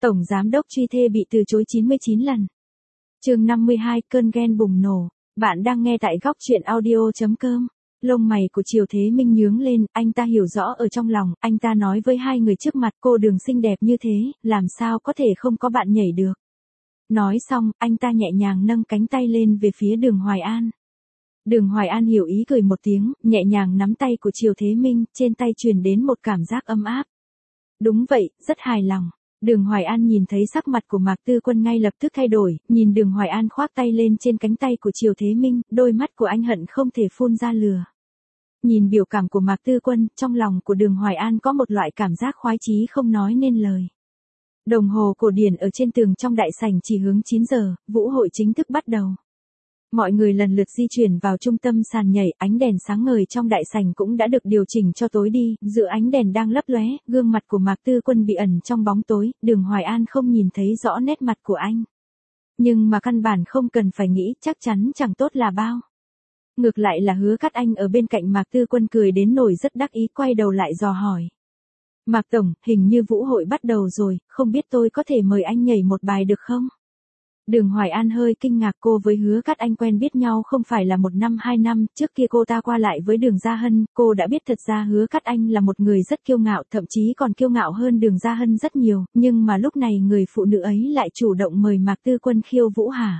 Tổng giám đốc truy thê bị từ chối 99 lần. Chương 52, cơn ghen bùng nổ. Bạn đang nghe tại góc truyện audio.com. Lông mày của Triều Thế Minh nhướng lên, anh ta hiểu rõ ở trong lòng, anh ta nói với hai người trước mặt, cô Đường xinh đẹp như thế, làm sao có thể không có bạn nhảy được. Nói xong, anh ta nhẹ nhàng nâng cánh tay lên về phía Đường Hoài An. Đường Hoài An hiểu ý cười một tiếng, nhẹ nhàng nắm tay của Triều Thế Minh, trên tay truyền đến một cảm giác ấm áp. Đúng vậy, rất hài lòng. Đường Hoài An nhìn thấy sắc mặt của Mạc Tư Quân ngay lập tức thay đổi, nhìn Đường Hoài An khoác tay lên trên cánh tay của Triều Thế Minh, đôi mắt của anh hận không thể phun ra lửa. Nhìn biểu cảm của Mạc Tư Quân, trong lòng của Đường Hoài An có một loại cảm giác khoái chí không nói nên lời. Đồng hồ cổ điển ở trên tường trong đại sảnh chỉ hướng 9 giờ, vũ hội chính thức bắt đầu. Mọi người lần lượt di chuyển vào trung tâm sàn nhảy, ánh đèn sáng ngời trong đại sảnh cũng đã được điều chỉnh cho tối đi, giữa ánh đèn đang lấp lóe, gương mặt của Mạc Tư Quân bị ẩn trong bóng tối, Đường Hoài An không nhìn thấy rõ nét mặt của anh. Nhưng mà căn bản không cần phải nghĩ, chắc chắn chẳng tốt là bao. Ngược lại là Hứa Cát Anh ở bên cạnh Mạc Tư Quân cười đến nỗi rất đắc ý, quay đầu lại dò hỏi. Mạc Tổng, hình như vũ hội bắt đầu rồi, không biết tôi có thể mời anh nhảy một bài được không? Đường Hoài An hơi kinh ngạc, cô với Hứa Cát Anh quen biết nhau không phải là 1 năm 2 năm, trước kia cô ta qua lại với Đường Gia Hân, cô đã biết thật ra Hứa Cát Anh là một người rất kiêu ngạo, thậm chí còn kiêu ngạo hơn Đường Gia Hân rất nhiều, nhưng mà lúc này người phụ nữ ấy lại chủ động mời Mạc Tư Quân khiêu vũ hả?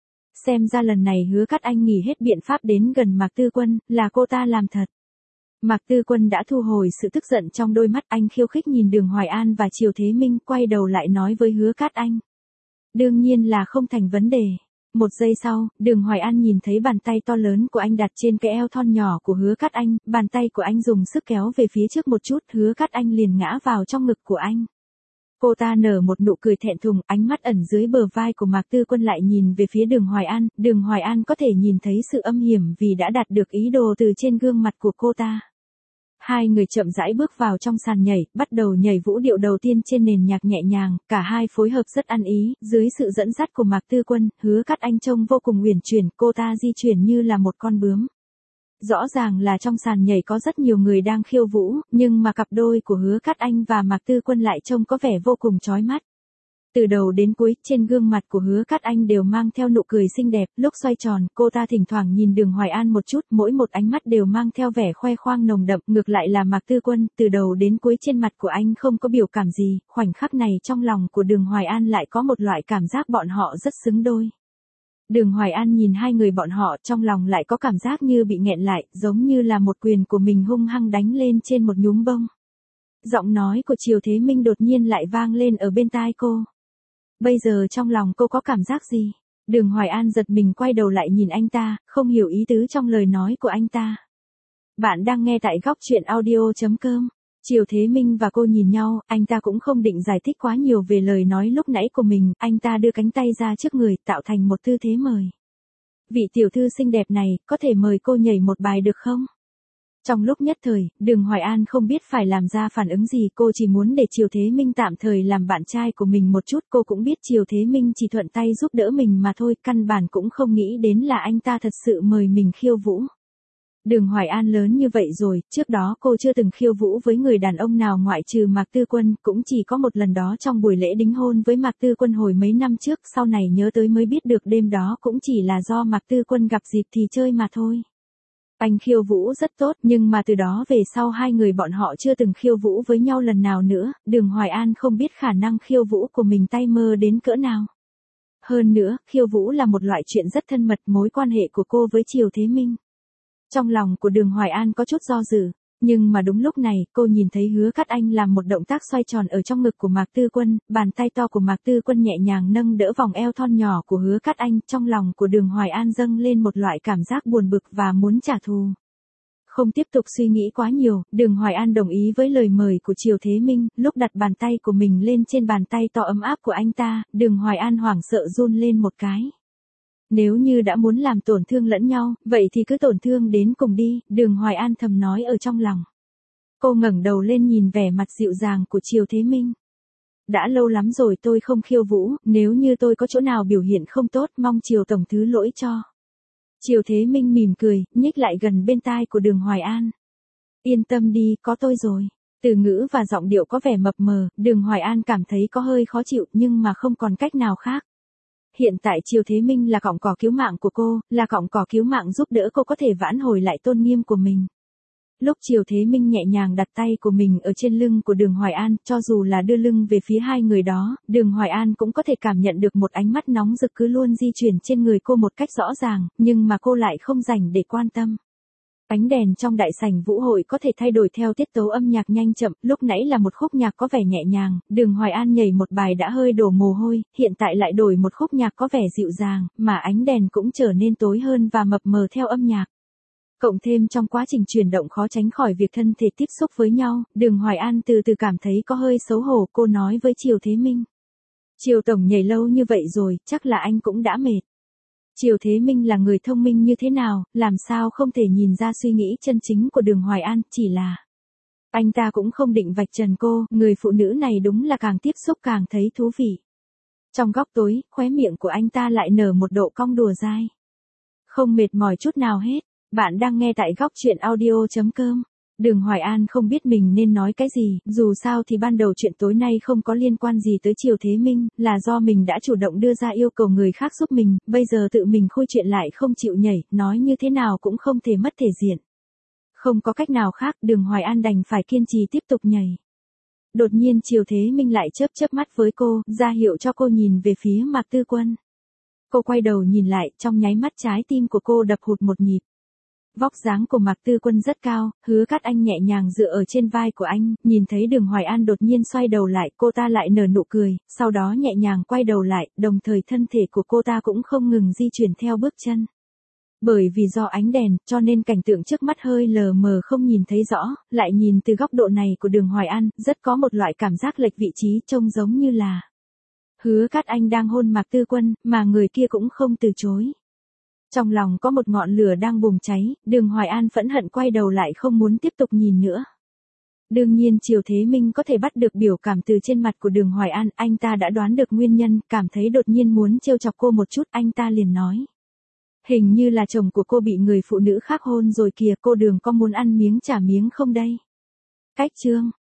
Xem ra lần này Hứa Cát Anh nghỉ hết biện pháp đến gần Mạc Tư Quân, là cô ta làm thật. Mạc Tư Quân đã thu hồi sự tức giận trong đôi mắt, anh khiêu khích nhìn Đường Hoài An và Triều Thế Minh, quay đầu lại nói với Hứa Cát Anh. Đương nhiên là không thành vấn đề. Một giây sau, Đường Hoài An nhìn thấy bàn tay to lớn của anh đặt trên cái eo thon nhỏ của Hứa Cát Anh, bàn tay của anh dùng sức kéo về phía trước một chút, Hứa Cát Anh liền ngã vào trong ngực của anh. Cô ta nở một nụ cười thẹn thùng, ánh mắt ẩn dưới bờ vai của Mạc Tư Quân lại nhìn về phía Đường Hoài An có thể nhìn thấy sự âm hiểm vì đã đạt được ý đồ từ trên gương mặt của cô ta. Hai người chậm rãi bước vào trong sàn nhảy, bắt đầu nhảy vũ điệu đầu tiên trên nền nhạc nhẹ nhàng, cả hai phối hợp rất ăn ý, dưới sự dẫn dắt của Mạc Tư Quân, Hứa Cát Anh trông vô cùng uyển chuyển, cô ta di chuyển như là một con bướm. Rõ ràng là trong sàn nhảy có rất nhiều người đang khiêu vũ, nhưng mà cặp đôi của Hứa Cát Anh và Mạc Tư Quân lại trông có vẻ vô cùng chói mắt. Từ đầu đến cuối, trên gương mặt của Hứa Cát Anh đều mang theo nụ cười xinh đẹp, lúc xoay tròn, cô ta thỉnh thoảng nhìn Đường Hoài An một chút, mỗi một ánh mắt đều mang theo vẻ khoe khoang nồng đậm, ngược lại là Mạc Tư Quân, từ đầu đến cuối trên mặt của anh không có biểu cảm gì, khoảnh khắc này trong lòng của Đường Hoài An lại có một loại cảm giác bọn họ rất xứng đôi. Đường Hoài An nhìn hai người bọn họ, trong lòng lại có cảm giác như bị nghẹn lại, giống như là một quyền của mình hung hăng đánh lên trên một nhúm bông. Giọng nói của Triều Thế Minh đột nhiên lại vang lên ở bên tai cô. Bây giờ trong lòng cô có cảm giác gì? Đường Hoài An giật mình quay đầu lại nhìn anh ta, không hiểu ý tứ trong lời nói của anh ta. Bạn đang nghe tại góc truyện audio.com. Triều Thế Minh và cô nhìn nhau, anh ta cũng không định giải thích quá nhiều về lời nói lúc nãy của mình, anh ta đưa cánh tay ra trước người, tạo thành một tư thế mời. Vị tiểu thư xinh đẹp này, có thể mời cô nhảy một bài được không? Trong lúc nhất thời, Đường Hoài An không biết phải làm ra phản ứng gì, cô chỉ muốn để Triều Thế Minh tạm thời làm bạn trai của mình một chút, cô cũng biết Triều Thế Minh chỉ thuận tay giúp đỡ mình mà thôi, căn bản cũng không nghĩ đến là anh ta thật sự mời mình khiêu vũ. Đường Hoài An lớn như vậy rồi, trước đó cô chưa từng khiêu vũ với người đàn ông nào ngoại trừ Mạc Tư Quân, cũng chỉ có một lần đó trong buổi lễ đính hôn với Mạc Tư Quân hồi mấy năm trước, sau này nhớ tới mới biết được đêm đó cũng chỉ là do Mạc Tư Quân gặp dịp thì chơi mà thôi. Anh khiêu vũ rất tốt, nhưng mà từ đó về sau hai người bọn họ chưa từng khiêu vũ với nhau lần nào nữa, Đường Hoài An không biết khả năng khiêu vũ của mình tay mơ đến cỡ nào. Hơn nữa, khiêu vũ là một loại chuyện rất thân mật, mối quan hệ của cô với Triều Thế Minh. Trong lòng của Đường Hoài An có chút do dự, nhưng mà đúng lúc này, cô nhìn thấy Hứa Cát Anh làm một động tác xoay tròn ở trong ngực của Mạc Tư Quân, bàn tay to của Mạc Tư Quân nhẹ nhàng nâng đỡ vòng eo thon nhỏ của Hứa Cát Anh, trong lòng của Đường Hoài An dâng lên một loại cảm giác buồn bực và muốn trả thù. Không tiếp tục suy nghĩ quá nhiều, Đường Hoài An đồng ý với lời mời của Triều Thế Minh, lúc đặt bàn tay của mình lên trên bàn tay to ấm áp của anh ta, Đường Hoài An hoảng sợ run lên một cái. Nếu như đã muốn làm tổn thương lẫn nhau, vậy thì cứ tổn thương đến cùng đi, Đường Hoài An thầm nói ở trong lòng. Cô ngẩng đầu lên nhìn vẻ mặt dịu dàng của Triều Thế Minh. Đã lâu lắm rồi tôi không khiêu vũ, nếu như tôi có chỗ nào biểu hiện không tốt, mong Triều Tổng thứ lỗi cho. Triều Thế Minh mỉm cười, nhích lại gần bên tai của Đường Hoài An. Yên tâm đi, có tôi rồi. Từ ngữ và giọng điệu có vẻ mập mờ, Đường Hoài An cảm thấy có hơi khó chịu nhưng mà không còn cách nào khác. Hiện tại Triều Thế Minh là cọng cỏ cứu mạng của cô, là cọng cỏ cứu mạng giúp đỡ cô có thể vãn hồi lại tôn nghiêm của mình. Lúc Triều Thế Minh nhẹ nhàng đặt tay của mình ở trên lưng của Đường Hoài An, cho dù là đưa lưng về phía hai người đó, Đường Hoài An cũng có thể cảm nhận được một ánh mắt nóng rực cứ luôn di chuyển trên người cô một cách rõ ràng, nhưng mà cô lại không dành để quan tâm. Ánh đèn trong đại sảnh vũ hội có thể thay đổi theo tiết tấu âm nhạc nhanh chậm, lúc nãy là một khúc nhạc có vẻ nhẹ nhàng, Đường Hoài An nhảy một bài đã hơi đổ mồ hôi, hiện tại lại đổi một khúc nhạc có vẻ dịu dàng, mà ánh đèn cũng trở nên tối hơn và mập mờ theo âm nhạc. Cộng thêm trong quá trình chuyển động khó tránh khỏi việc thân thể tiếp xúc với nhau, Đường Hoài An từ từ cảm thấy có hơi xấu hổ, cô nói với Triều Thế Minh. Triều Tổng nhảy lâu như vậy rồi, chắc là anh cũng đã mệt. Triều Thế Minh là người thông minh như thế nào, làm sao không thể nhìn ra suy nghĩ chân chính của Đường Hoài An, chỉ là anh ta cũng không định vạch trần cô, người phụ nữ này đúng là càng tiếp xúc càng thấy thú vị. Trong góc tối, khóe miệng của anh ta lại nở một độ cong đùa dai. Không mệt mỏi chút nào hết. Bạn đang nghe tại góc truyện audio.com. Đường Hoài An không biết mình nên nói cái gì, dù sao thì ban đầu chuyện tối nay không có liên quan gì tới Triều Thế Minh, là do mình đã chủ động đưa ra yêu cầu người khác giúp mình, bây giờ tự mình khui chuyện lại không chịu nhảy, nói như thế nào cũng không thể mất thể diện. Không có cách nào khác, Đường Hoài An đành phải kiên trì tiếp tục nhảy. Đột nhiên Triều Thế Minh lại chớp chớp mắt với cô, ra hiệu cho cô nhìn về phía Mạc Tư Quân. Cô quay đầu nhìn lại, trong nháy mắt trái tim của cô đập hụt một nhịp. Vóc dáng của Mạc Tư Quân rất cao, Hứa Cát Anh nhẹ nhàng dựa ở trên vai của anh, nhìn thấy Đường Hoài An đột nhiên xoay đầu lại, cô ta lại nở nụ cười, sau đó nhẹ nhàng quay đầu lại, đồng thời thân thể của cô ta cũng không ngừng di chuyển theo bước chân. Bởi vì do ánh đèn, cho nên cảnh tượng trước mắt hơi lờ mờ không nhìn thấy rõ, lại nhìn từ góc độ này của Đường Hoài An, rất có một loại cảm giác lệch vị trí trông giống như là Hứa Cát Anh đang hôn Mạc Tư Quân, mà người kia cũng không từ chối. Trong lòng có một ngọn lửa đang bùng cháy, Đường Hoài An phẫn hận quay đầu lại không muốn tiếp tục nhìn nữa. Đương nhiên Triều Thế Minh có thể bắt được biểu cảm từ trên mặt của Đường Hoài An, anh ta đã đoán được nguyên nhân, cảm thấy đột nhiên muốn trêu chọc cô một chút, anh ta liền nói. Hình như là chồng của cô bị người phụ nữ khác hôn rồi kìa, cô Đường có muốn ăn miếng trả miếng không đây? Cách chương